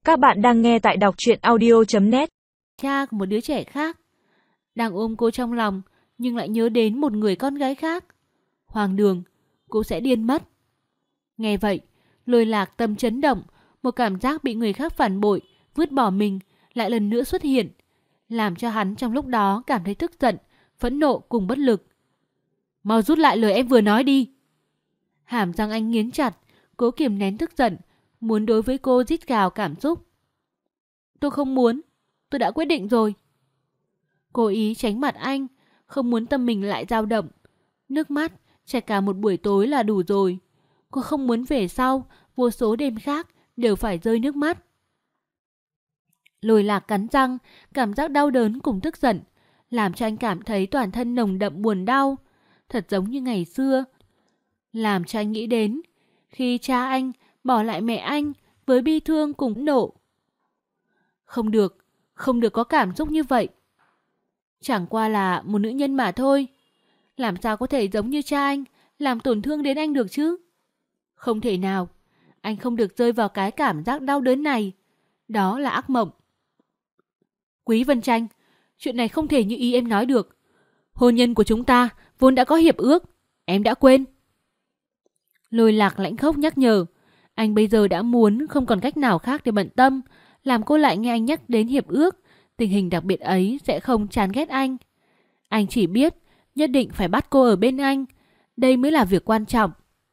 Các bạn đang nghe tại đọc truyện audio.net. Cha của một đứa trẻ khác. Đang ôm cô trong lòng, nhưng lại nhớ đến một người con gái khác. Hoàng Đường, cô sẽ điên mất. Nghe vậy, Lôi Lạc tâm chấn động, một cảm giác bị người khác phản bội, vứt bỏ mình, lại lần nữa xuất hiện, làm cho hắn trong lúc đó cảm thấy tức giận, phẫn nộ cùng bất lực. Mau rút lại lời em vừa nói đi. Hàm răng anh nghiến chặt, cố kiềm nén tức giận, muốn đối với cô rít gào cảm xúc. Tôi không muốn, tôi đã quyết định rồi. Cố ý tránh mặt anh, không muốn tâm mình lại dao động. Nước mắt chảy cả một buổi tối là đủ rồi. Cô không muốn về sau, vô số đêm khác đều phải rơi nước mắt. Lôi Lạc cắn răng, cảm giác đau đớn cùng tức giận, làm cho anh cảm thấy toàn thân nồng đậm buồn đau, thật giống như ngày xưa. Làm cho anh nghĩ đến khi cha anh bỏ lại mẹ anh với bi thương cùng nộ. Không được có cảm xúc như vậy. Chẳng qua là một nữ nhân mà thôi. Làm sao có thể giống như cha anh, làm tổn thương đến anh được chứ? Không thể nào, anh không được rơi vào cái cảm giác đau đớn này. Đó là ác mộng. Quý Vân Tranh, chuyện này không thể như ý em nói được. Hôn nhân của chúng ta vốn đã có hiệp ước, em đã quên. Lôi Lạc lãnh khốc nhắc nhở. Anh bây giờ đã muốn không còn cách nào khác để bận tâm, làm cô lại nghe anh nhắc đến hiệp ước. Tình hình đặc biệt ấy sẽ không chán ghét anh. Anh chỉ biết nhất định phải bắt cô ở bên anh. Đây mới là việc quan trọng.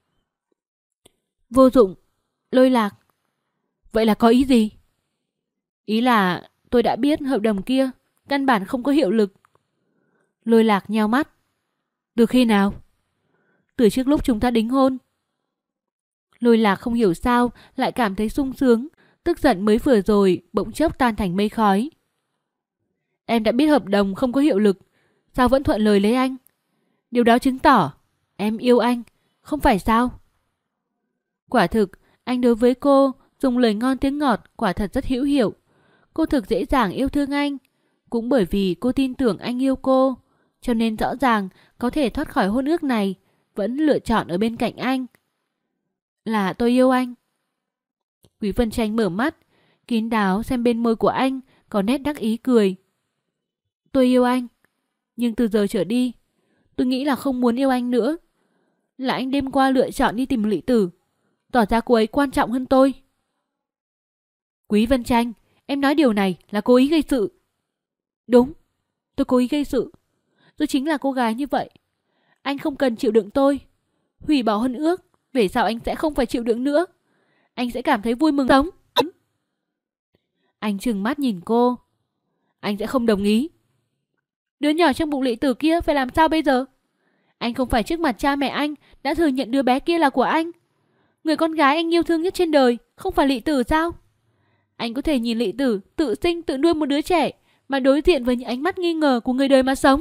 Vô dụng. Lôi Lạc. Vậy là có ý gì? Ý là tôi đã biết hợp đồng kia căn bản không có hiệu lực. Lôi Lạc nheo mắt. Từ khi nào? Từ trước lúc chúng ta đính hôn. Lôi Lạc không hiểu sao lại cảm thấy sung sướng. Tức giận mới vừa rồi bỗng chốc tan thành mây khói. Em đã biết hợp đồng không có hiệu lực, sao vẫn thuận lời lấy anh? Điều đó chứng tỏ em yêu anh, không phải sao? Quả thực, anh đối với cô dùng lời ngon tiếng ngọt quả thật rất hữu hiệu. Cô thực dễ dàng yêu thương anh. Cũng bởi vì cô tin tưởng anh yêu cô, cho nên rõ ràng có thể thoát khỏi hôn ước này, vẫn lựa chọn ở bên cạnh anh. Là tôi yêu anh. Quý Vân Tranh mở mắt, kín đáo xem bên môi của anh có nét đắc ý cười. Tôi yêu anh, nhưng từ giờ trở đi, tôi nghĩ là không muốn yêu anh nữa. Là anh đêm qua lựa chọn đi tìm Lị Tử, tỏ ra cô ấy quan trọng hơn tôi. Quý Vân Tranh, em nói điều này là cố ý gây sự. Đúng, tôi cố ý gây sự. Tôi chính là cô gái như vậy. Anh không cần chịu đựng tôi. Hủy bỏ hôn ước, về sau anh sẽ không phải chịu đựng nữa. Anh sẽ cảm thấy vui mừng sống. Anh trừng mắt nhìn cô. Anh sẽ không đồng ý. Đứa nhỏ trong bụng Lị Tử kia phải làm sao bây giờ? Anh không phải trước mặt cha mẹ anh đã thừa nhận đứa bé kia là của anh. Người con gái anh yêu thương nhất trên đời không phải Lị Tử sao? Anh có thể nhìn Lị Tử tự sinh tự nuôi một đứa trẻ mà đối diện với những ánh mắt nghi ngờ của người đời mà sống.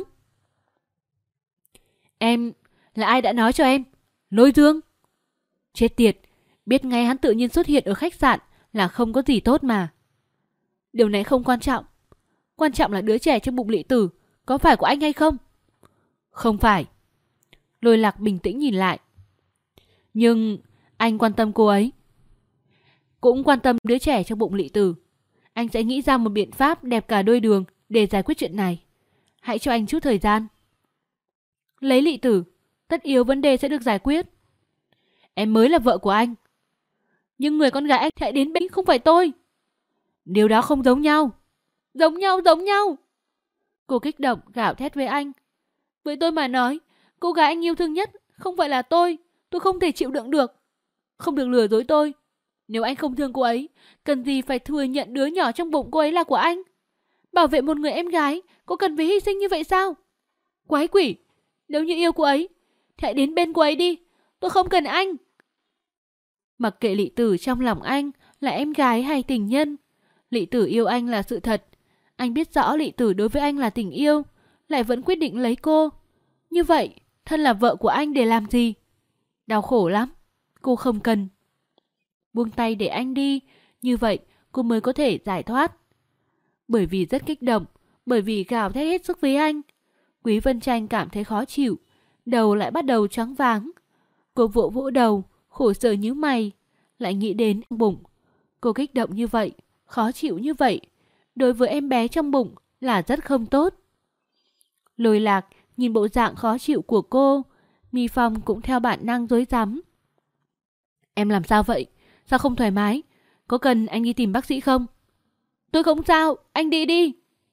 Em, là ai đã nói cho em? Lôi Dương. Chết tiệt, biết ngay hắn tự nhiên xuất hiện ở khách sạn là không có gì tốt mà. Điều này không quan trọng. Quan trọng là đứa trẻ trong bụng Lị Tử có phải của anh hay không? Không phải. Lôi Lạc bình tĩnh nhìn lại. Nhưng anh quan tâm cô ấy, cũng quan tâm đứa trẻ trong bụng Lị Tử. Anh sẽ nghĩ ra một biện pháp đẹp cả đôi đường để giải quyết chuyện này. Hãy cho anh chút thời gian. Lấy Lị Tử, tất yếu vấn đề sẽ được giải quyết. Em mới là vợ của anh. Nhưng người con gái anh hãy đến bên không phải tôi. Điều đó không giống nhau. Giống nhau. Cô kích động gào thét với anh. Với tôi mà nói, cô gái anh yêu thương nhất không phải là tôi. Tôi không thể chịu đựng được. Không được lừa dối tôi. Nếu anh không thương cô ấy, cần gì phải thừa nhận đứa nhỏ trong bụng cô ấy là của anh? Bảo vệ một người em gái, có cần phải hy sinh như vậy sao? Quái quỷ, nếu như yêu cô ấy, thì hãy đến bên cô ấy đi. Tôi không cần anh. Mặc kệ Lị Tử trong lòng anh là em gái hay tình nhân, Lị Tử yêu anh là sự thật. Anh biết rõ Lị Tử đối với anh là tình yêu, lại vẫn quyết định lấy cô. Như vậy, thân là vợ của anh để làm gì? Đau khổ lắm. Cô không cần. Buông tay để anh đi, như vậy cô mới có thể giải thoát. Bởi vì rất kích động, bởi vì gào thét hết sức với anh, Quý Vân Tranh cảm thấy khó chịu, đầu lại bắt đầu choáng váng. Cô vỗ đầu, khổ sở nhíu mày, lại nghĩ đến bụng. Cô kích động như vậy, khó chịu như vậy, đối với em bé trong bụng là rất không tốt. Lôi Lạc nhìn bộ dạng khó chịu của cô, Mi Phong cũng theo bản năng rối rắm. Em làm sao vậy? Sao không thoải mái? Có cần anh đi tìm bác sĩ không? Tôi không sao, anh đi đi.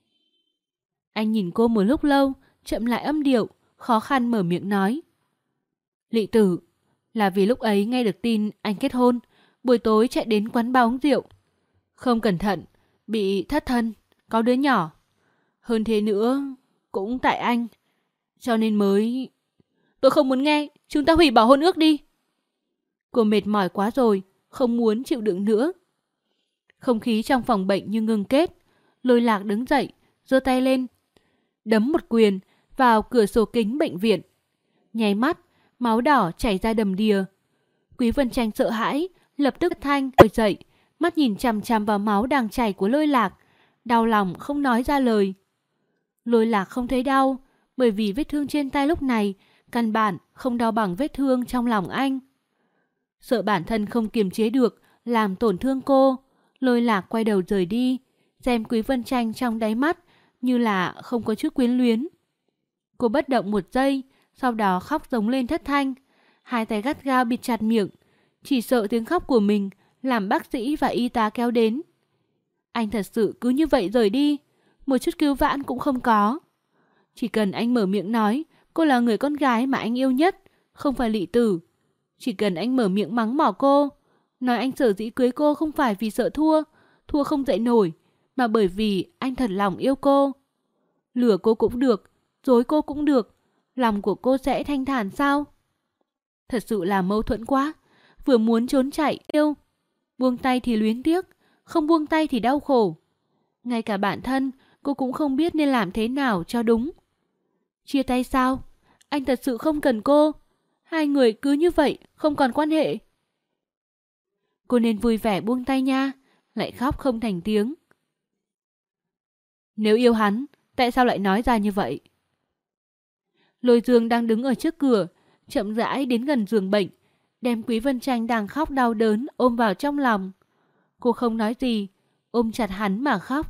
Anh nhìn cô một lúc lâu, chậm lại âm điệu, khó khăn mở miệng nói. Lị Tử, là vì lúc ấy nghe được tin anh kết hôn, buổi tối chạy đến quán bar uống rượu. Không cẩn thận, bị thất thân, có đứa nhỏ. Hơn thế nữa, cũng tại anh. Cho nên mới... Tôi không muốn nghe, chúng ta hủy bỏ hôn ước đi. Cô mệt mỏi quá rồi, không muốn chịu đựng nữa. Không khí trong phòng bệnh như ngưng kết. Lôi Lạc đứng dậy, giơ tay lên, đấm một quyền vào cửa sổ kính bệnh viện. Nháy mắt, máu đỏ chảy ra đầm đìa. Quý Vân Tranh sợ hãi, lập tức thanh ngồi dậy, mắt nhìn chằm chằm vào máu đang chảy của Lôi Lạc, đau lòng không nói ra lời. Lôi Lạc không thấy đau, bởi vì vết thương trên tay lúc này căn bản không đau bằng vết thương trong lòng anh. Sợ bản thân không kiềm chế được, làm tổn thương cô, Lôi Lạc quay đầu rời đi, xem Quý Vân Tranh trong đáy mắt như là không có chút quyến luyến. Cô bất động một giây, sau đó khóc giống lên thất thanh, hai tay gắt gao bịt chặt miệng, chỉ sợ tiếng khóc của mình làm bác sĩ và y tá kéo đến. Anh thật sự cứ như vậy rời đi, một chút cứu vãn cũng không có. Chỉ cần anh mở miệng nói cô là người con gái mà anh yêu nhất, không phải Lị Tử. Chỉ cần anh mở miệng mắng mỏ cô, nói anh sở dĩ cưới cô không phải vì sợ thua không dậy nổi, mà bởi vì anh thật lòng yêu cô. Lừa cô cũng được, dối cô cũng được, lòng của cô sẽ thanh thản sao? Thật sự là mâu thuẫn quá, vừa muốn trốn chạy yêu, buông tay thì luyến tiếc, không buông tay thì đau khổ. Ngay cả bản thân cô cũng không biết nên làm thế nào cho đúng. Chia tay sao? Anh thật sự không cần cô. Hai người cứ như vậy, không còn quan hệ. Cô nên vui vẻ buông tay nha, lại khóc không thành tiếng. Nếu yêu hắn, tại sao lại nói ra như vậy? Lôi Dương đang đứng ở trước cửa, chậm rãi đến gần giường bệnh, đem Quý Vân Tranh đang khóc đau đớn ôm vào trong lòng. Cô không nói gì, ôm chặt hắn mà khóc.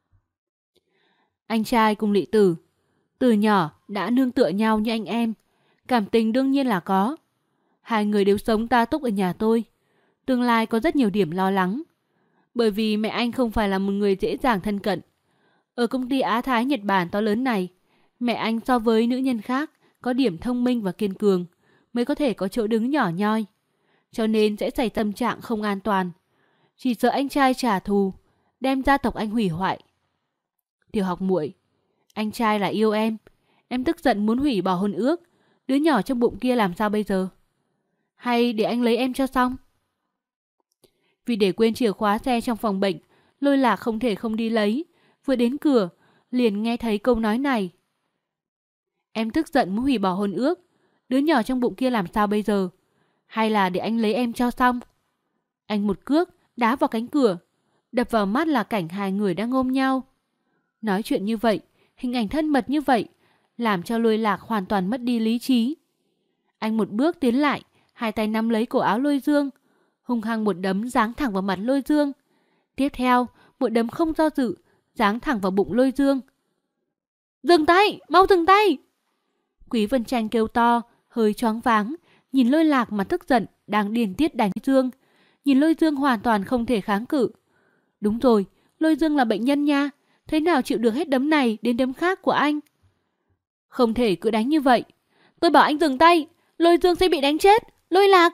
Anh trai cùng Lị Tử, từ nhỏ đã nương tựa nhau như anh em, cảm tình đương nhiên là có. Hai người đều sống ta túc ở nhà tôi, tương lai có rất nhiều điểm lo lắng. Bởi vì mẹ anh không phải là một người dễ dàng thân cận. Ở công ty Á Thái Nhật Bản to lớn này, mẹ anh so với nữ nhân khác có điểm thông minh và kiên cường, mới có thể có chỗ đứng nhỏ nhoi. Cho nên sẽ xảy tâm trạng không an toàn. Chỉ sợ anh trai trả thù, đem gia tộc anh hủy hoại. Tiểu Học muội, anh trai là yêu em tức giận muốn hủy bỏ hôn ước, đứa nhỏ trong bụng kia làm sao bây giờ? Hay để anh lấy em cho xong? Vì để quên chìa khóa xe trong phòng bệnh, Lôi Lạc không thể không đi lấy. Vừa đến cửa, liền nghe thấy câu nói này. Em tức giận muốn hủy bỏ hôn ước, đứa nhỏ trong bụng kia làm sao bây giờ? Hay là để anh lấy em cho xong? Anh một cước đá vào cánh cửa, đập vào mắt là cảnh hai người đang ôm nhau. Nói chuyện như vậy, hình ảnh thân mật như vậy, làm cho Lôi Lạc hoàn toàn mất đi lý trí. Anh một bước tiến lại, hai tay nắm lấy cổ áo Lôi Dương, hung hăng một đấm giáng thẳng vào mặt Lôi Dương. Tiếp theo, một đấm không do dự, giáng thẳng vào bụng Lôi Dương. Dừng tay, mau dừng tay! Quý Vân Tranh kêu to, hơi choáng váng, nhìn Lôi Lạc mà tức giận, đang điên tiết đánh Dương. Nhìn Lôi Dương hoàn toàn không thể kháng cự. Đúng rồi, Lôi Dương là bệnh nhân nha, thế nào chịu được hết đấm này đến đấm khác của anh? Không thể cứ đánh như vậy. Tôi bảo anh dừng tay, Lôi Dương sẽ bị đánh chết. Lôi Lạc!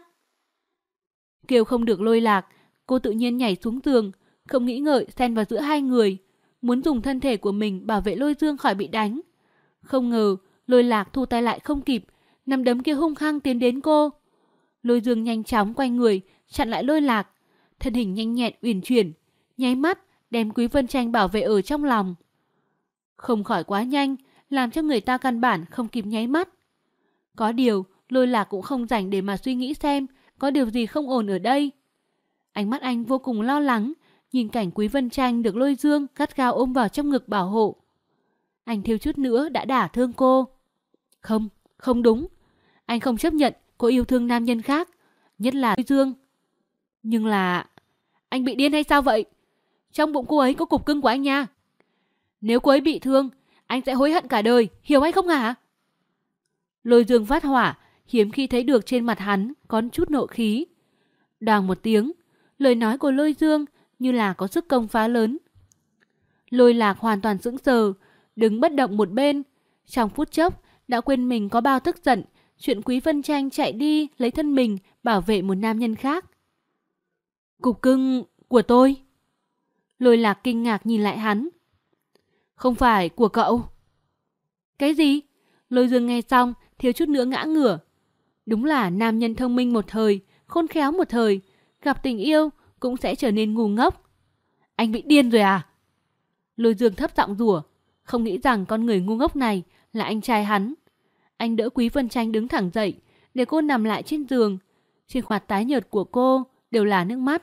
Kêu không được Lôi Lạc, cô tự nhiên nhảy xuống giường, không nghĩ ngợi xen vào giữa hai người, muốn dùng thân thể của mình bảo vệ Lôi Dương khỏi bị đánh. Không ngờ Lôi Lạc thu tay lại không kịp, nắm đấm kia hung hăng tiến đến cô. Lôi Dương nhanh chóng quay người chặn lại Lôi Lạc, thân hình nhanh nhẹn uyển chuyển, nháy mắt đem Quý Vân Tranh bảo vệ ở trong lòng. Không khỏi quá nhanh, làm cho người ta căn bản không kịp nháy mắt. Có điều Lôi Lạc cũng không rảnh để mà suy nghĩ xem có điều gì không ổn ở đây. Ánh mắt anh vô cùng lo lắng, nhìn cảnh Quý Vân Tranh được Lôi Dương gắt gao ôm vào trong ngực bảo hộ. Anh thiếu chút nữa đã đả thương cô. Không, không đúng. Anh không chấp nhận cô yêu thương nam nhân khác, nhất là Lôi Dương. Nhưng là... Anh bị điên hay sao vậy? Trong bụng cô ấy có cục cưng của anh nha. Nếu cô ấy bị thương, anh sẽ hối hận cả đời, hiểu hay không hả? Lôi Dương phát hỏa, hiếm khi thấy được trên mặt hắn có chút nộ khí. Đoàng một tiếng, lời nói của Lôi Dương như là có sức công phá lớn. Lôi Lạc hoàn toàn sững sờ, đứng bất động một bên. Trong phút chốc đã quên mình có bao tức giận chuyện Quý Vân Tranh chạy đi lấy thân mình bảo vệ một nam nhân khác. Cục cưng của tôi. Lôi Lạc kinh ngạc nhìn lại hắn. Không phải của cậu. Cái gì? Lôi Dương nghe xong thiếu chút nữa ngã ngửa. Đúng là nam nhân thông minh một thời, khôn khéo một thời, gặp tình yêu cũng sẽ trở nên ngu ngốc. Anh bị điên rồi à? Lôi Dương thấp giọng rủa, không nghĩ rằng con người ngu ngốc này là anh trai hắn. Anh đỡ Quý Vân Tranh đứng thẳng dậy, để cô nằm lại trên giường. Trên khuôn mặt tái nhợt của cô đều là nước mắt.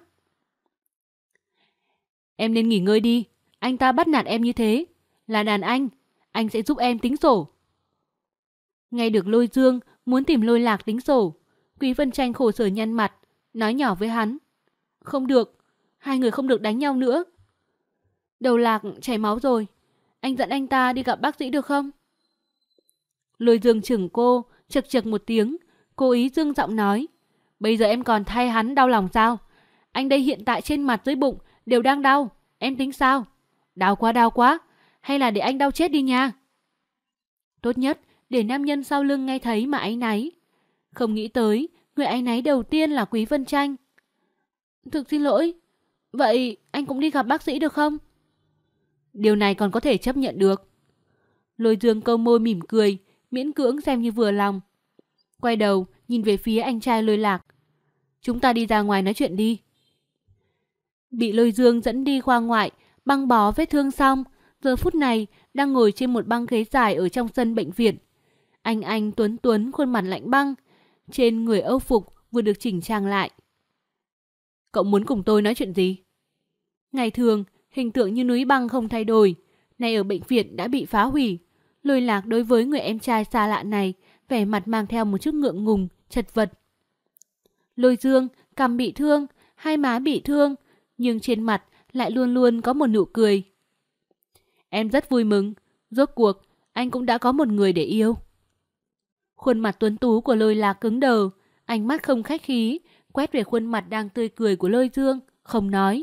Em nên nghỉ ngơi đi, anh ta bắt nạt em như thế. Là đàn anh sẽ giúp em tính sổ. Nghe được Lôi Dương muốn tìm Lôi Lạc tính sổ, Quý Vân Tranh khổ sở nhăn mặt, nói nhỏ với hắn. Không được, hai người không được đánh nhau nữa. Đầu Lạc chảy máu rồi, anh dẫn anh ta đi gặp bác sĩ được không? Lôi Dương chừng cô, chật chật một tiếng, cố ý dương giọng nói. Bây giờ em còn thay hắn đau lòng sao? Anh đây hiện tại trên mặt dưới bụng đều đang đau, em tính sao? Đau quá, hay là để anh đau chết đi nha? Tốt nhất để nam nhân sau lưng nghe thấy mà áy náy. Không nghĩ tới, người áy náy đầu tiên là Quý Vân Tranh. Thực xin lỗi, vậy anh cũng đi gặp bác sĩ được không? Điều này còn có thể chấp nhận được. Lôi Dương câu môi mỉm cười, miễn cưỡng xem như vừa lòng. Quay đầu nhìn về phía anh trai Lôi Lạc. Chúng ta đi ra ngoài nói chuyện đi. Bị Lôi Dương dẫn đi khoa ngoại, băng bó vết thương xong, giờ phút này đang ngồi trên một băng ghế dài ở trong sân bệnh viện. Anh Tuấn khuôn mặt lạnh băng, trên người âu phục vừa được chỉnh trang lại. Cậu muốn cùng tôi nói chuyện gì? Ngày thường, hình tượng như núi băng không thay đổi, nay ở bệnh viện đã bị phá hủy. Lôi Lạc đối với người em trai xa lạ này, vẻ mặt mang theo một chút ngượng ngùng, chật vật. Lôi Dương, cằm bị thương, hai má bị thương, nhưng trên mặt lại luôn luôn có một nụ cười. Em rất vui mừng, rốt cuộc anh cũng đã có một người để yêu. Khuôn mặt tuấn tú của Lôi Lạc cứng đờ, ánh mắt không khách khí, quét về khuôn mặt đang tươi cười của Lôi Dương, không nói.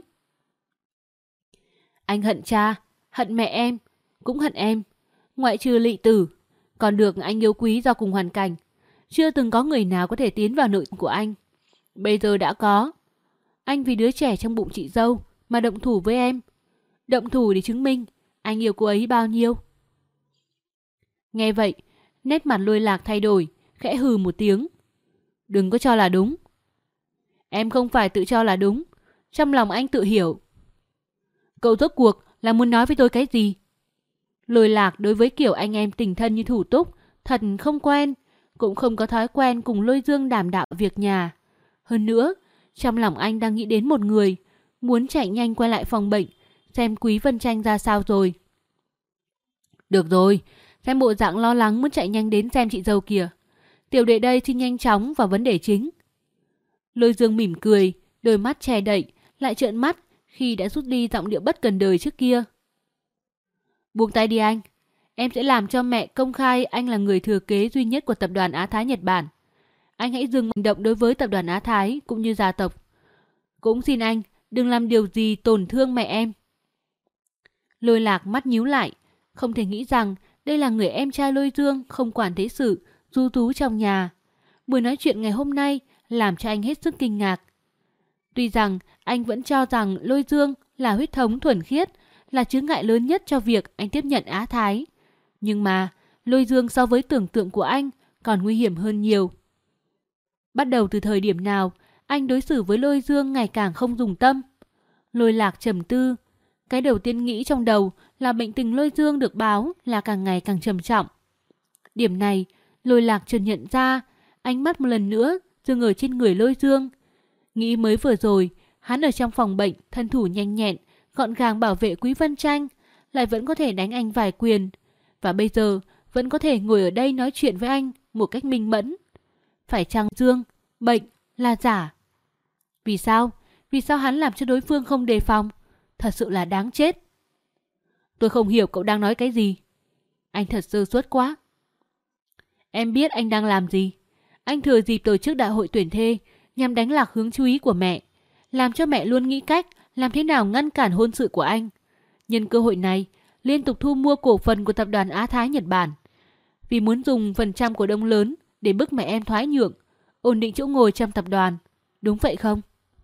Anh hận cha, hận mẹ em, cũng hận em. Ngoại trừ Lị Tử, còn được anh yêu quý do cùng hoàn cảnh. Chưa từng có người nào có thể tiến vào nội của anh. Bây giờ đã có. Anh vì đứa trẻ trong bụng chị dâu mà động thủ với em. Động thủ để chứng minh anh yêu cô ấy bao nhiêu. Nghe vậy, nét mặt Lôi Lạc thay đổi, khẽ hừ một tiếng. Đừng có cho là đúng. Em không phải tự cho là đúng, trong lòng anh tự hiểu. Cậu rốt cuộc là muốn nói với tôi cái gì? Lôi Lạc đối với kiểu anh em tình thân như thủ túc thật không quen, cũng không có thói quen cùng Lôi Dương đàm đạo việc nhà. Hơn nữa, trong lòng anh đang nghĩ đến một người, muốn chạy nhanh quay lại phòng bệnh, xem Quý Vân Tranh ra sao rồi. Được rồi, xem bộ dạng lo lắng muốn chạy nhanh đến xem chị dâu kìa. Tiểu đệ đây xin nhanh chóng vào vấn đề chính. Lôi Dương mỉm cười, đôi mắt che đậy, lại trợn mắt khi đã rút đi giọng điệu bất cần đời trước kia. Buông tay đi anh, em sẽ làm cho mẹ công khai anh là người thừa kế duy nhất của tập đoàn Á Thái Nhật Bản. Anh hãy dừng hành động đối với tập đoàn Á Thái cũng như gia tộc. Cũng xin anh đừng làm điều gì tổn thương mẹ em. Lôi Lạc mắt nhíu lại, không thể nghĩ rằng đây là người em trai Lôi Dương không quản thế sự, du tú trong nhà. Buổi nói chuyện ngày hôm nay làm cho anh hết sức kinh ngạc. Tuy rằng anh vẫn cho rằng Lôi Dương là huyết thống thuần khiết, là chướng ngại lớn nhất cho việc anh tiếp nhận Á Thái. Nhưng mà Lôi Dương so với tưởng tượng của anh còn nguy hiểm hơn nhiều. Bắt đầu từ thời điểm nào, anh đối xử với Lôi Dương ngày càng không dùng tâm. Lôi Lạc trầm tư. Cái đầu tiên nghĩ trong đầu là bệnh tình Lôi Dương được báo là càng ngày càng trầm trọng. Điểm này, Lôi Lạc chợt nhận ra, ánh mắt một lần nữa dừng ở trên người Lôi Dương. Nghĩ mới vừa rồi, hắn ở trong phòng bệnh thân thủ nhanh nhẹn, gọn gàng bảo vệ Quý Vân Tranh, lại vẫn có thể đánh anh vài quyền. Và bây giờ vẫn có thể ngồi ở đây nói chuyện với anh một cách minh mẫn. Phải chăng Dương, bệnh là giả? Vì sao? Vì sao hắn làm cho đối phương không đề phòng? thật sự là đáng chết. Tôi không hiểu cậu đang nói cái gì. Anh thật sơ suất quá. Em biết anh đang làm gì. Anh thừa dịp tổ chức đại hội tuyển thê nhằm đánh lạc hướng chú ý của mẹ, làm cho mẹ luôn nghĩ cách làm thế nào ngăn cản hôn sự của anh. Nhân cơ hội này, liên tục thu mua cổ phần của tập đoàn Á Thái Nhật Bản. Vì muốn dùng phần trăm cổ đông lớn để bức mẹ em thoái nhượng, ổn định chỗ ngồi trong tập đoàn. Đúng vậy không?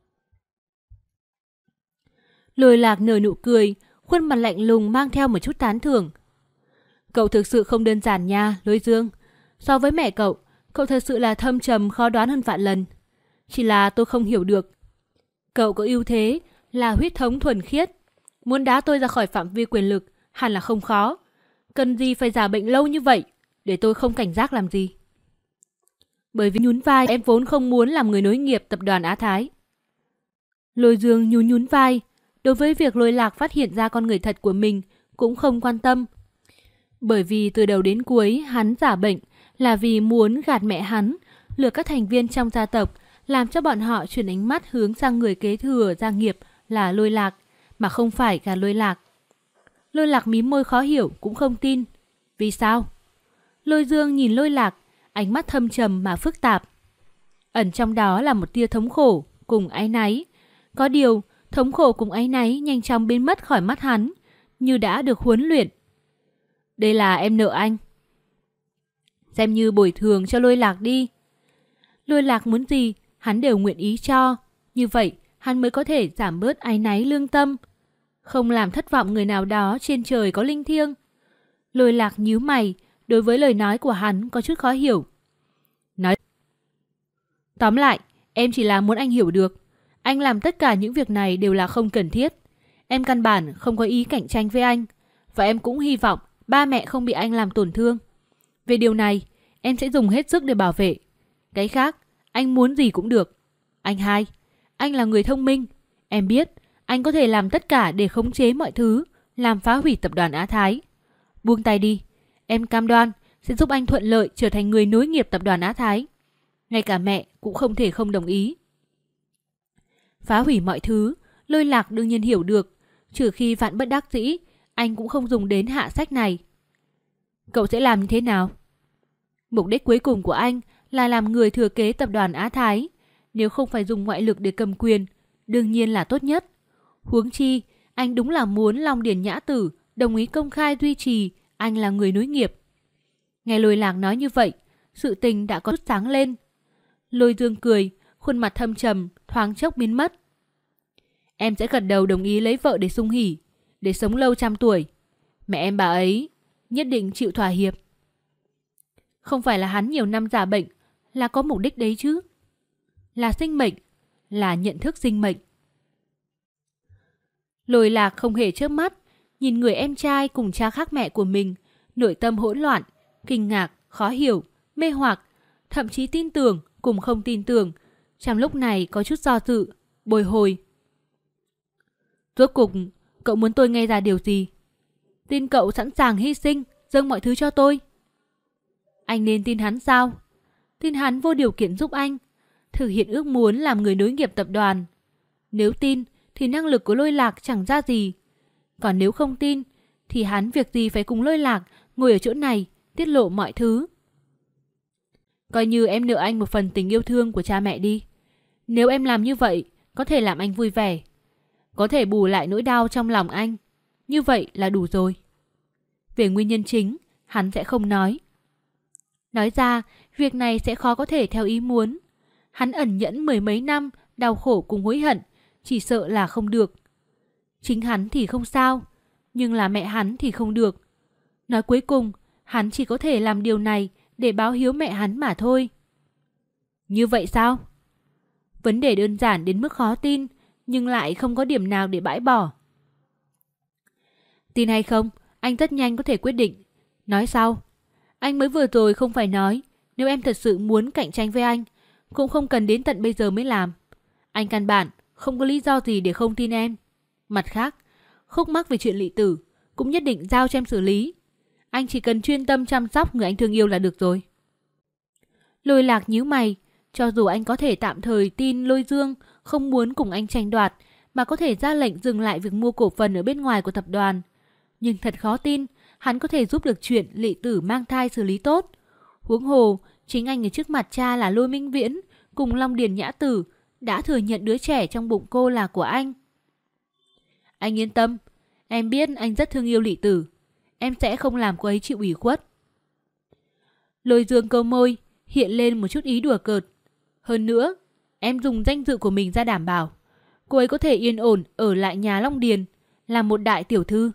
Lôi Lạc nở nụ cười, khuôn mặt lạnh lùng mang theo một chút tán thưởng. Cậu thực sự không đơn giản nha, Lôi Dương. So với mẹ cậu thật sự là thâm trầm khó đoán hơn vạn lần. Chỉ là tôi không hiểu được. Cậu có ưu thế là huyết thống thuần khiết. Muốn đá tôi ra khỏi phạm vi quyền lực hẳn là không khó. Cần gì phải giả bệnh lâu như vậy, để tôi không cảnh giác làm gì? Bởi vì nhún vai, em vốn không muốn làm người nối nghiệp tập đoàn Á Thái. Lôi Dương nhún vai. Đối với việc Lôi Lạc phát hiện ra con người thật của mình cũng không quan tâm. Bởi vì từ đầu đến cuối hắn giả bệnh là vì muốn gạt mẹ hắn, lừa các thành viên trong gia tộc, làm cho bọn họ chuyển ánh mắt hướng sang người kế thừa gia nghiệp là Lôi Lạc, mà không phải gạt Lôi Lạc. Lôi Lạc mím môi khó hiểu, cũng không tin. Vì sao? Lôi Dương nhìn Lôi Lạc, ánh mắt thâm trầm mà phức tạp. Ẩn trong đó là một tia thống khổ cùng áy náy. Có điều, thống khổ cùng áy náy nhanh chóng biến mất khỏi mắt hắn, như đã được huấn luyện. Đây là em nợ anh. Xem như bồi thường cho Lôi Lạc đi. Lôi Lạc muốn gì, hắn đều nguyện ý cho. Như vậy, hắn mới có thể giảm bớt áy náy lương tâm, không làm thất vọng người nào đó trên trời có linh thiêng. Lôi Lạc nhíu mày, đối với lời nói của hắn có chút khó hiểu. Tóm lại, em chỉ là muốn anh hiểu được. Anh làm tất cả những việc này đều là không cần thiết. Em căn bản không có ý cạnh tranh với anh. Và em cũng hy vọng ba mẹ không bị anh làm tổn thương. Về điều này, em sẽ dùng hết sức để bảo vệ. Cái khác, anh muốn gì cũng được. Anh hai, anh là người thông minh. Em biết, anh có thể làm tất cả để khống chế mọi thứ, làm phá hủy tập đoàn Á Thái. Buông tay đi. Em cam đoan sẽ giúp anh thuận lợi trở thành người nối nghiệp tập đoàn Á Thái. Ngay cả mẹ cũng không thể không đồng ý. Phá hủy mọi thứ, Lôi Lạc đương nhiên hiểu được. Trừ khi vạn bất đắc dĩ, anh cũng không dùng đến hạ sách này. Cậu sẽ làm như thế nào? Mục đích cuối cùng của anh là làm người thừa kế tập đoàn Á Thái. Nếu không phải dùng ngoại lực để cầm quyền, đương nhiên là tốt nhất. Huống chi, anh đúng là muốn Long Điền Nhã Tử đồng ý công khai duy trì anh là người nối nghiệp. Nghe Lôi Lạc nói như vậy, sự tình đã có chút sáng lên. Lôi Dương cười, khuôn mặt thâm trầm, thoáng chốc biến mất. Em sẽ gật đầu đồng ý lấy vợ để sung hỉ, để sống lâu trăm tuổi. Mẹ em bà ấy nhất định chịu thỏa hiệp. Không phải là hắn nhiều năm giả bệnh, là có mục đích đấy chứ. Là sinh mệnh, là nhận thức sinh mệnh. Lôi Lạc không hề chớp mắt, nhìn người em trai cùng cha khác mẹ của mình, nội tâm hỗn loạn, kinh ngạc, khó hiểu, mê hoặc, thậm chí tin tưởng cùng không tin tưởng. Trong lúc này có chút do dự, bồi hồi. Rốt cục, cậu muốn tôi nghe ra điều gì? Tin cậu sẵn sàng hy sinh, dâng mọi thứ cho tôi. Anh nên tin hắn sao? Tin hắn vô điều kiện giúp anh thực hiện ước muốn làm người nối nghiệp tập đoàn. Nếu tin thì năng lực của Lôi Lạc chẳng ra gì. Còn nếu không tin thì hắn việc gì phải cùng Lôi Lạc ngồi ở chỗ này tiết lộ mọi thứ. Coi như em nợ anh một phần tình yêu thương của cha mẹ đi. Nếu em làm như vậy, có thể làm anh vui vẻ, có thể bù lại nỗi đau trong lòng anh. Như vậy là đủ rồi. Về nguyên nhân chính, hắn sẽ không nói. Nói ra, việc này sẽ khó có thể theo ý muốn. Hắn ẩn nhẫn mười mấy năm, đau khổ cùng hối hận, chỉ sợ là không được. Chính hắn thì không sao, nhưng là mẹ hắn thì không được. Nói cuối cùng, hắn chỉ có thể làm điều này để báo hiếu mẹ hắn mà thôi. Như vậy sao? Vấn đề đơn giản đến mức khó tin, nhưng lại không có điểm nào để bãi bỏ. Tin hay không, anh rất nhanh có thể quyết định. Nói sau. Anh mới vừa rồi không phải nói, nếu em thật sự muốn cạnh tranh với anh, cũng không cần đến tận bây giờ mới làm. Anh căn bản không có lý do gì để không tin em. Mặt khác, khúc mắc về chuyện Lị Tử cũng nhất định giao cho em xử lý. Anh chỉ cần chuyên tâm chăm sóc người anh thương yêu là được rồi. Lôi Lạc nhíu mày. Cho dù anh có thể tạm thời tin Lôi Dương không muốn cùng anh tranh đoạt, mà có thể ra lệnh dừng lại việc mua cổ phần ở bên ngoài của tập đoàn. Nhưng thật khó tin, hắn có thể giúp được chuyện Lị Tử mang thai xử lý tốt. Huống hồ, chính anh ở trước mặt cha là Lôi Minh Viễn cùng Long Điền Nhã Tử đã thừa nhận đứa trẻ trong bụng cô là của anh. Anh yên tâm, em biết anh rất thương yêu Lị Tử. Em sẽ không làm cô ấy chịu ủy khuất. Lôi Dương câu môi, hiện lên một chút ý đùa cợt. Hơn nữa, em dùng danh dự của mình ra đảm bảo cô ấy có thể yên ổn ở lại nhà Long Điền, làm một đại tiểu thư.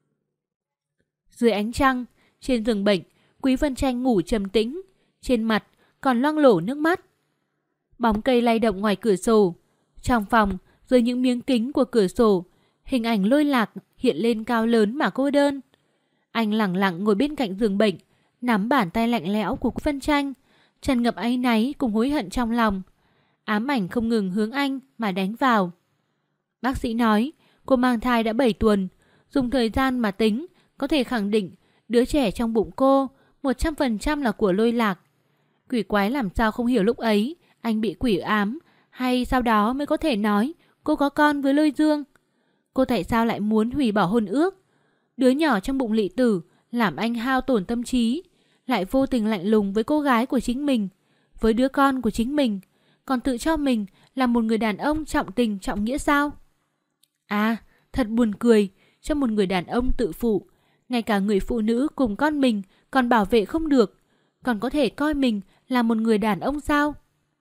Dưới ánh trăng, trên giường bệnh, Quý Vân Tranh ngủ trầm tĩnh, trên mặt còn loang lổ nước mắt. Bóng cây lay động ngoài cửa sổ. Trong phòng, dưới những miếng kính của cửa sổ, hình ảnh Lôi Lạc hiện lên cao lớn mà cô đơn. Anh lẳng lặng ngồi bên cạnh giường bệnh, nắm bàn tay lạnh lẽo của Quý Vân Tranh, tràn ngập áy náy cùng hối hận trong lòng. Ám ảnh không ngừng hướng anh mà đánh vào. Bác sĩ nói cô mang thai đã 7 tuần, dùng thời gian mà tính có thể khẳng định đứa trẻ trong bụng cô 100% là của Lôi Lạc. Quỷ quái làm sao không hiểu lúc ấy anh bị quỷ ám, hay sau đó mới có thể nói cô có con với Lôi Dương. Cô tại sao lại muốn hủy bỏ hôn ước? Đứa nhỏ trong bụng Lị Tử làm anh hao tổn tâm trí, lại vô tình lạnh lùng với cô gái của chính mình, với đứa con của chính mình, còn tự cho mình là một người đàn ông trọng tình trọng nghĩa sao? À, thật buồn cười, cho một người đàn ông tự phụ, ngay cả người phụ nữ cùng con mình còn bảo vệ không được, còn có thể coi mình là một người đàn ông sao?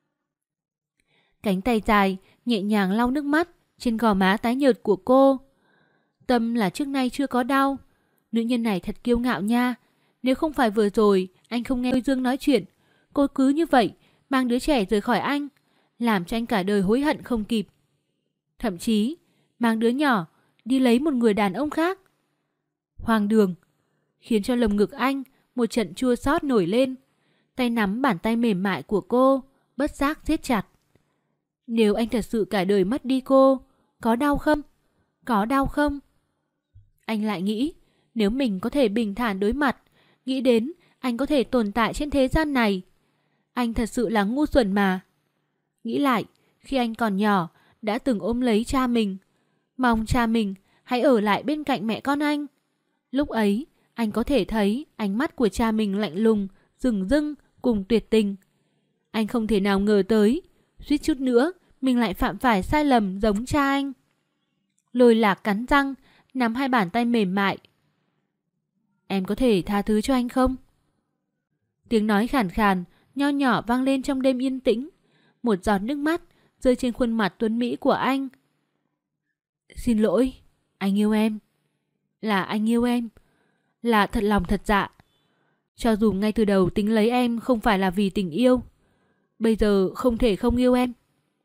Cánh tay dài nhẹ nhàng lau nước mắt trên gò má tái nhợt của cô. Tâm là trước nay chưa có đau. Nữ nhân này thật kiêu ngạo nha. Nếu không phải vừa rồi anh không nghe Lôi Dương nói chuyện, cô cứ như vậy mang đứa trẻ rời khỏi anh, làm cho anh cả đời hối hận không kịp. Thậm chí mang đứa nhỏ đi lấy một người đàn ông khác. Hoang đường, khiến cho lồng ngực anh một trận chua xót nổi lên. Tay nắm bàn tay mềm mại của cô bất giác siết chặt. Nếu anh thật sự cả đời mất đi cô, có đau không? Có đau không? Anh lại nghĩ, nếu mình có thể bình thản đối mặt, nghĩ đến anh có thể tồn tại trên thế gian này. Anh thật sự là ngu xuẩn mà. Nghĩ lại, khi anh còn nhỏ, đã từng ôm lấy cha mình, mong cha mình hãy ở lại bên cạnh mẹ con anh. Lúc ấy, anh có thể thấy ánh mắt của cha mình lạnh lùng, rừng rưng cùng tuyệt tình. Anh không thể nào ngờ tới, suýt chút nữa mình lại phạm phải sai lầm giống cha anh. Lôi Lạc cắn răng, nắm hai bàn tay mềm mại. Em có thể tha thứ cho anh không? Tiếng nói khàn khàn, nho nhỏ vang lên trong đêm yên tĩnh. Một giọt nước mắt rơi trên khuôn mặt tuấn mỹ của anh. Xin lỗi, anh yêu em. Là anh yêu em. Là thật lòng thật dạ. Cho dù ngay từ đầu tính lấy em không phải là vì tình yêu, bây giờ không thể không yêu em.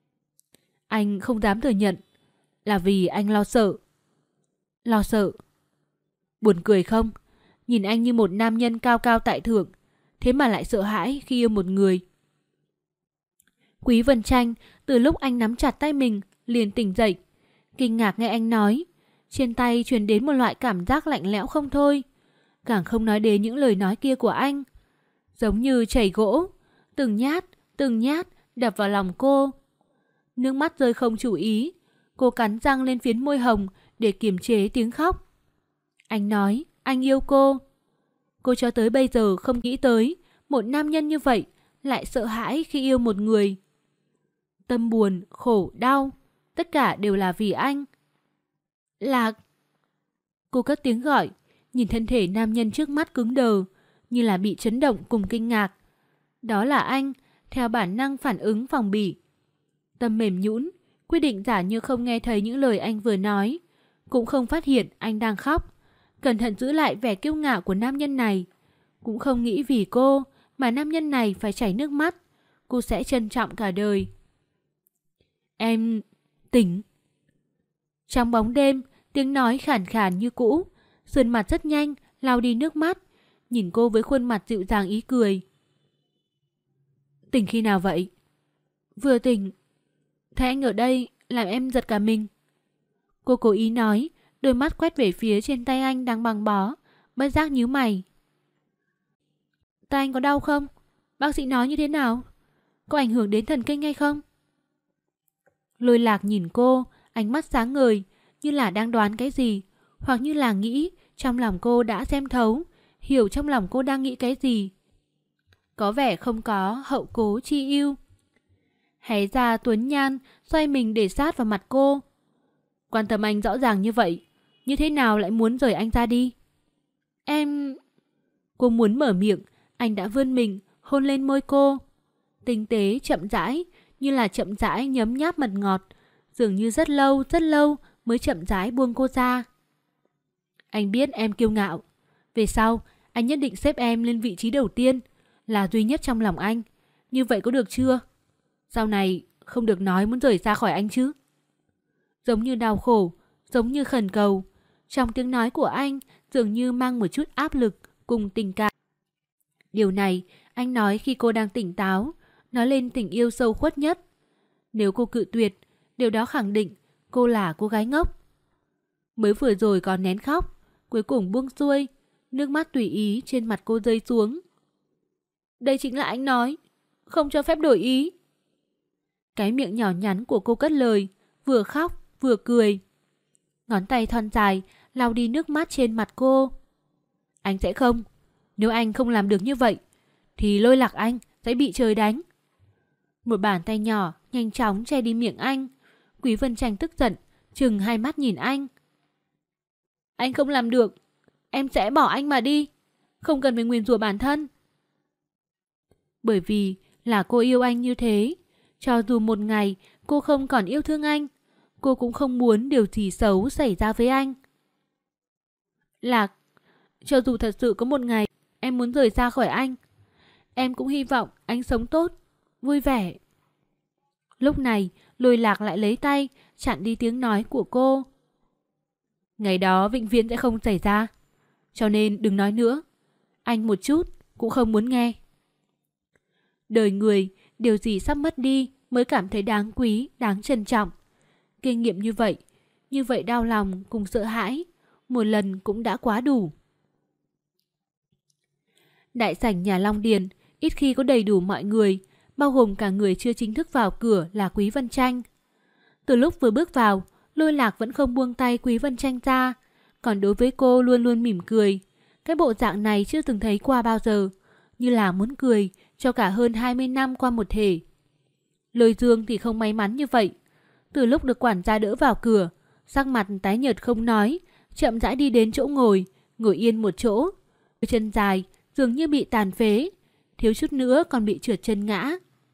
Anh không dám thừa nhận, là vì anh lo sợ. Lo sợ. Buồn cười không? Nhìn anh như một nam nhân cao cao tại thượng, thế mà lại sợ hãi khi yêu một người. Quý Vân Tranh từ lúc anh nắm chặt tay mình liền tỉnh dậy, kinh ngạc nghe anh nói. Trên tay truyền đến một loại cảm giác lạnh lẽo không thôi, càng không nói đến những lời nói kia của anh. Giống như chảy gỗ, từng nhát đập vào lòng cô. Nước mắt rơi không chủ ý, cô cắn răng lên phiến môi hồng để kiềm chế tiếng khóc. Anh nói anh yêu cô. Cô cho tới bây giờ không nghĩ tới một nam nhân như vậy lại sợ hãi khi yêu một người. Tâm buồn, khổ, đau, tất cả đều là vì anh. Lạc. Cô cất tiếng gọi, nhìn thân thể nam nhân trước mắt cứng đờ, như là bị chấn động cùng kinh ngạc. Đó là anh, theo bản năng phản ứng phòng bị. Tâm mềm nhũn, quyết định giả như không nghe thấy những lời anh vừa nói, cũng không phát hiện anh đang khóc, cẩn thận giữ lại vẻ kiêu ngạo của nam nhân này. Cũng không nghĩ vì cô mà nam nhân này phải chảy nước mắt, cô sẽ trân trọng cả đời. Em tỉnh. Trong bóng đêm, tiếng nói khàn khàn như cũ, sườn mặt rất nhanh lau đi nước mắt, nhìn cô với khuôn mặt dịu dàng ý cười. Tỉnh khi nào vậy? Vừa tỉnh. Thấy anh ở đây làm em giật cả mình. Cô cố ý nói, đôi mắt quét về phía trên tay anh đang băng bó, bất giác nhíu mày. Tay anh có đau không? Bác sĩ nói như thế nào? Có ảnh hưởng đến thần kinh hay không? Lôi Lạc nhìn cô, Ánh mắt sáng ngời, như là đang đoán cái gì, hoặc như là nghĩ trong lòng cô đã xem thấu, hiểu trong lòng cô đang nghĩ cái gì. Có vẻ không có hậu cố chi ưu. Hé ra Tuấn Nhan, xoay mình để sát vào mặt cô. Quan tâm anh rõ ràng như vậy, như thế nào lại muốn rời anh ra đi? Em... Cô muốn mở miệng, anh đã vươn mình, hôn lên môi cô. Tinh tế, chậm rãi, như là chậm rãi nhấm nháp mật ngọt, dường như rất lâu mới chậm rãi buông cô ra. Anh biết em kiêu ngạo. Về sau, anh nhất định xếp em lên vị trí đầu tiên, là duy nhất trong lòng anh. Như vậy có được chưa? Sau này không được nói muốn rời xa khỏi anh chứ? Giống như đau khổ, giống như khẩn cầu. Trong tiếng nói của anh dường như mang một chút áp lực cùng tình cảm. Điều này anh nói khi cô đang tỉnh táo, nói lên tình yêu sâu khuất nhất. Nếu cô cự tuyệt, điều đó khẳng định cô là cô gái ngốc. Mới vừa rồi còn nén khóc, cuối cùng buông xuôi, nước mắt tùy ý trên mặt cô rơi xuống. Đây chính là anh nói, không cho phép đổi ý. Cái miệng nhỏ nhắn của cô cất lời, vừa khóc vừa cười. Ngón tay thon dài lau đi nước mắt trên mặt cô. Anh sẽ không. Nếu anh không làm được như vậy, thì Lôi Lạc anh sẽ bị trời đánh. Một bàn tay nhỏ nhanh chóng che đi miệng anh. Quý Vân Tranh tức giận, trừng hai mắt nhìn anh. Anh không làm được, em sẽ bỏ anh mà đi. Không cần phải nguyền rủa bản thân. Bởi vì là cô yêu anh như thế. Cho dù một ngày cô không còn yêu thương anh, cô cũng không muốn điều gì xấu xảy ra với anh. Lạc, cho dù thật sự có một ngày em muốn rời xa khỏi anh, em cũng hy vọng anh sống tốt, vui vẻ. Lúc này, Lôi Lạc lại lấy tay chặn đi tiếng nói của cô. Ngày đó vĩnh viễn sẽ không xảy ra, cho nên đừng nói nữa. Anh một chút cũng không muốn nghe. Đời người, điều gì sắp mất đi mới cảm thấy đáng quý, đáng trân trọng. Kinh nghiệm như vậy đau lòng cùng sợ hãi, một lần cũng đã quá đủ. Đại sảnh nhà Long Điền ít khi có đầy đủ mọi người, bao gồm cả người chưa chính thức vào cửa là Quý Vân Tranh. Từ lúc vừa bước vào, Lôi Lạc vẫn không buông tay Quý Vân Tranh ra, còn đối với cô luôn luôn mỉm cười. Cái bộ dạng này chưa từng thấy qua bao giờ, như là muốn cười cho cả hơn 20 năm qua một thể. Lôi Dương thì không may mắn như vậy. Từ lúc được quản gia đỡ vào cửa, sắc mặt tái nhợt không nói, chậm rãi đi đến chỗ ngồi yên một chỗ. Chân dài, dường như bị tàn phế, thiếu chút nữa còn bị trượt chân ngã.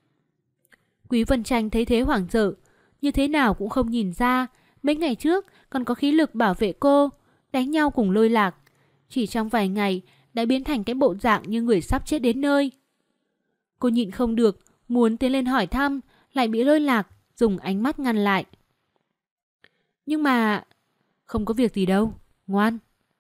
Quý Vân Tranh thấy thế hoảng sợ, như thế nào cũng không nhìn ra, mấy ngày trước còn có khí lực bảo vệ cô, đánh nhau cùng Lôi Lạc. Chỉ trong vài ngày đã biến thành cái bộ dạng như người sắp chết đến nơi. Cô nhịn không được, muốn tiến lên hỏi thăm, lại bị Lôi Lạc dùng ánh mắt ngăn lại. Nhưng mà... Không có việc gì đâu, ngoan.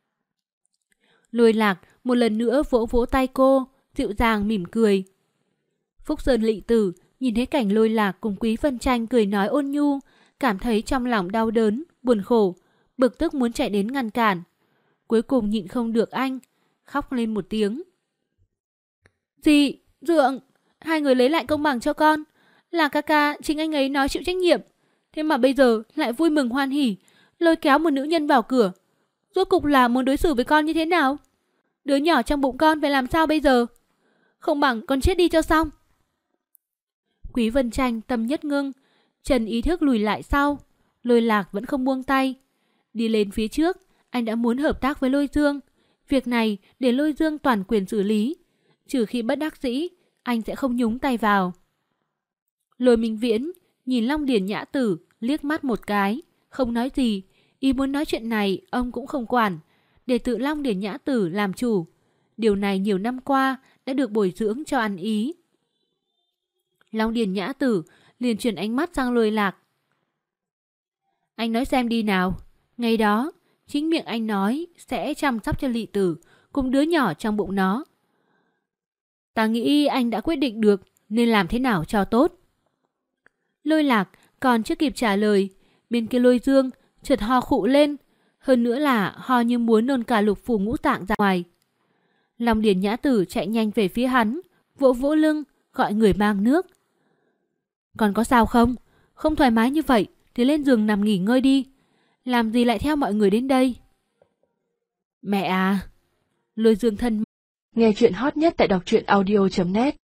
Lôi Lạc một lần nữa vỗ vỗ tay cô, dịu dàng mỉm cười. Phúc Sơn Lị Tử nhìn thấy cảnh Lôi Lạc cùng Quý Vân Tranh cười nói ôn nhu, cảm thấy trong lòng đau đớn, buồn khổ, bực tức muốn chạy đến ngăn cản. Cuối cùng nhịn không được anh, khóc lên một tiếng. Dì, Dượng, hai người lấy lại công bằng cho con. Là ca ca chính anh ấy nói chịu trách nhiệm. Thế mà bây giờ lại vui mừng hoan hỉ, lôi kéo một nữ nhân vào cửa. Rốt cục là muốn đối xử với con như thế nào? Đứa nhỏ trong bụng con phải làm sao bây giờ? Không bằng con chết đi cho xong. Quý Vân Tranh tâm nhất ngưng, Trần ý thức lùi lại sau. Lôi Lạc vẫn không buông tay. Đi lên phía trước, anh đã muốn hợp tác với Lôi Dương. Việc này để Lôi Dương toàn quyền xử lý. Trừ khi bất đắc dĩ, anh sẽ không nhúng tay vào. Lôi Minh Viễn nhìn Long Điền Nhã Tử liếc mắt một cái, không nói gì. Ý muốn nói chuyện này ông cũng không quản, để tự Long Điền Nhã Tử làm chủ. Điều này nhiều năm qua đã được bồi dưỡng cho ăn ý. Long Điền Nhã Tử liền chuyển ánh mắt sang Lôi Lạc. Anh nói xem đi nào. Ngày đó, chính miệng anh nói sẽ chăm sóc cho Lị Tử cùng đứa nhỏ trong bụng nó. Ta nghĩ anh đã quyết định được nên làm thế nào cho tốt. Lôi Lạc còn chưa kịp trả lời, bên kia Lôi Dương chợt ho khụ lên, hơn nữa là ho như muốn nôn cả lục phủ ngũ tạng ra ngoài. Long Điền Nhã Tử chạy nhanh về phía hắn, vỗ vỗ lưng, gọi người mang nước. Còn có sao không? Không thoải mái như vậy, thì lên giường nằm nghỉ ngơi đi. Làm gì lại theo mọi người đến đây? Mẹ à! Lôi Dương thân. Nghe chuyện hot nhất tại đọc truyện audio.net